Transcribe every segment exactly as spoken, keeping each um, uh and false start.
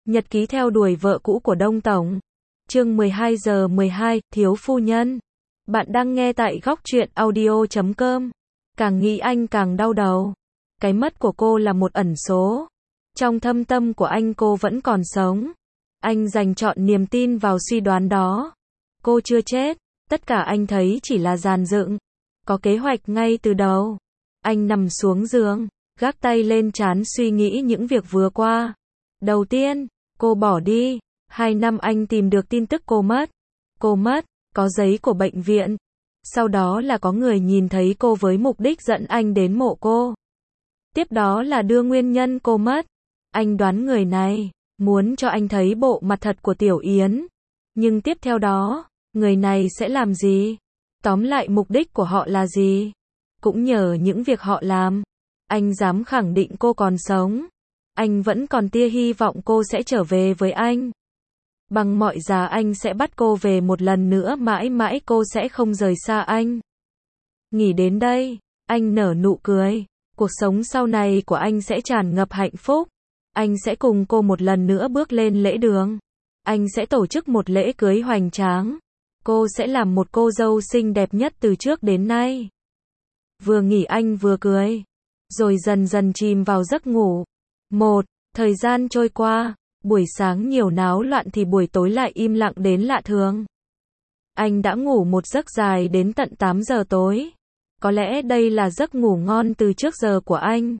Nhật ký theo đuổi vợ cũ của Đông Tổng. Chương mười hai giờ mười hai, thiếu phu nhân. Bạn đang nghe tại góc truyện audio chấm com. Càng nghĩ anh càng đau đầu. Cái mất của cô là một ẩn số. Trong thâm tâm của anh cô vẫn còn sống. Anh dành trọn niềm tin vào suy đoán đó. Cô chưa chết, tất cả anh thấy chỉ là dàn dựng. Có kế hoạch ngay từ đầu. Anh nằm xuống giường, gác tay lên trán suy nghĩ những việc vừa qua. Đầu tiên, cô bỏ đi. Hai năm anh tìm được tin tức cô mất. Cô mất, có giấy của bệnh viện. Sau đó là có người nhìn thấy cô với mục đích dẫn anh đến mộ cô. Tiếp đó là đưa nguyên nhân cô mất. Anh đoán người này muốn cho anh thấy bộ mặt thật của Tiểu Yến. Nhưng tiếp theo đó, người này sẽ làm gì? Tóm lại mục đích của họ là gì? Cũng nhờ những việc họ làm, anh dám khẳng định cô còn sống. Anh vẫn còn tia hy vọng cô sẽ trở về với anh. Bằng mọi giá anh sẽ bắt cô về một lần nữa, mãi mãi cô sẽ không rời xa anh. Nghĩ đến đây, anh nở nụ cười. Cuộc sống sau này của anh sẽ tràn ngập hạnh phúc. Anh sẽ cùng cô một lần nữa bước lên lễ đường. Anh sẽ tổ chức một lễ cưới hoành tráng. Cô sẽ làm một cô dâu xinh đẹp nhất từ trước đến nay. Vừa nghĩ anh vừa cười. Rồi dần dần chìm vào giấc ngủ. Một, thời gian trôi qua. Buổi sáng nhiều náo loạn thì buổi tối lại im lặng đến lạ thường. Anh đã ngủ một giấc dài đến tận tám giờ tối. Có lẽ đây là giấc ngủ ngon từ trước giờ của anh.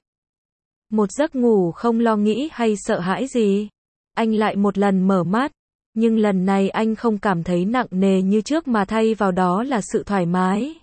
Một giấc ngủ không lo nghĩ hay sợ hãi gì. Anh lại một lần mở mắt. Nhưng lần này anh không cảm thấy nặng nề như trước mà thay vào đó là sự thoải mái.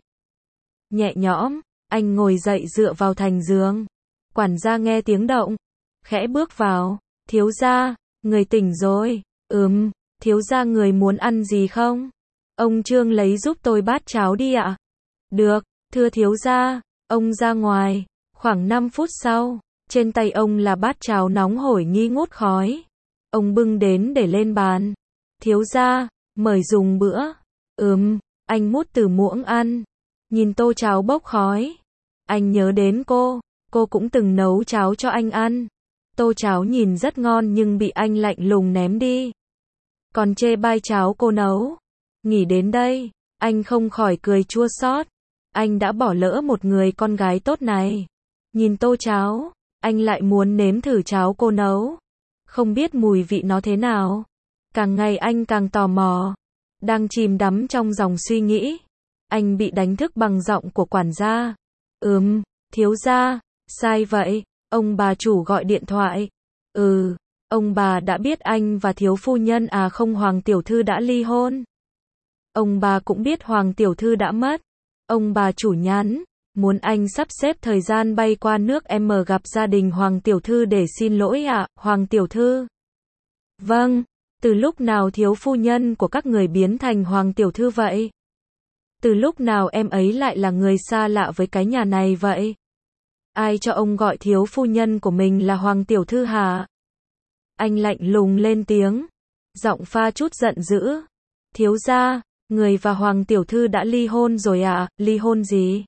Nhẹ nhõm, anh ngồi dậy dựa vào thành giường. Quản gia nghe tiếng động. Khẽ bước vào. Thiếu gia, người tỉnh rồi. Ừm, thiếu gia người muốn ăn gì không? Ông Trương lấy giúp tôi bát cháo đi ạ. Được, thưa thiếu gia. Ông ra ngoài. Khoảng năm phút sau, trên tay ông là bát cháo nóng hổi nghi ngút khói. Ông bưng đến để lên bàn. Thiếu gia, mời dùng bữa. Ừm, anh múc từ muỗng ăn. Nhìn tô cháo bốc khói. Anh nhớ đến cô. Cô cũng từng nấu cháo cho anh ăn. Tô cháo nhìn rất ngon nhưng bị anh lạnh lùng ném đi. Còn chê bai cháo cô nấu. Nghĩ đến đây, anh không khỏi cười chua xót. Anh đã bỏ lỡ một người con gái tốt này. Nhìn tô cháo, anh lại muốn nếm thử cháo cô nấu. Không biết mùi vị nó thế nào. Càng ngày anh càng tò mò. Đang chìm đắm trong dòng suy nghĩ. Anh bị đánh thức bằng giọng của quản gia. Ừm, thiếu gia, sai vậy. Ông bà chủ gọi điện thoại. Ừ, ông bà đã biết anh và thiếu phu nhân à không Hoàng tiểu thư đã ly hôn. Ông bà cũng biết Hoàng tiểu thư đã mất. Ông bà chủ nhắn, muốn anh sắp xếp thời gian bay qua nước M gặp gia đình Hoàng tiểu thư để xin lỗi ạ, à, Hoàng tiểu thư. Vâng, từ lúc nào thiếu phu nhân của các người biến thành Hoàng tiểu thư vậy? Từ lúc nào em ấy lại là người xa lạ với cái nhà này vậy? Ai cho ông gọi thiếu phu nhân của mình là Hoàng tiểu thư hả? Anh lạnh lùng lên tiếng, giọng pha chút giận dữ. Thiếu gia, người và Hoàng tiểu thư đã ly hôn rồi ạ, à? Ly hôn gì?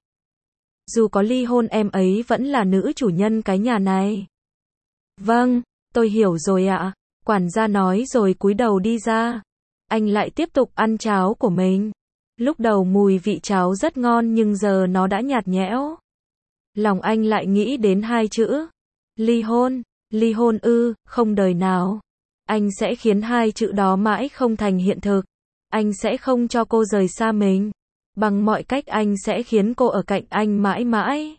Dù có ly hôn em ấy vẫn là nữ chủ nhân cái nhà này. Vâng, tôi hiểu rồi ạ. À. Quản gia nói rồi cúi đầu đi ra. Anh lại tiếp tục ăn cháo của mình. Lúc đầu mùi vị cháo rất ngon nhưng giờ nó đã nhạt nhẽo. Lòng anh lại nghĩ đến hai chữ. Ly hôn, ly hôn ư, không đời nào. Anh sẽ khiến hai chữ đó mãi không thành hiện thực. Anh sẽ không cho cô rời xa mình. Bằng mọi cách anh sẽ khiến cô ở cạnh anh mãi mãi.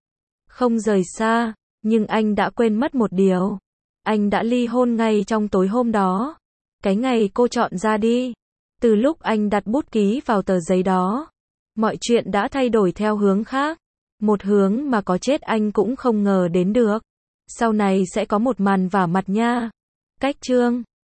Không rời xa, nhưng anh đã quên mất một điều. Anh đã ly hôn ngay trong tối hôm đó. Cái ngày cô chọn ra đi. Từ lúc anh đặt bút ký vào tờ giấy đó, mọi chuyện đã thay đổi theo hướng khác. Một hướng mà có chết anh cũng không ngờ đến được. Sau này sẽ có một màn vả mặt nha. Cách chương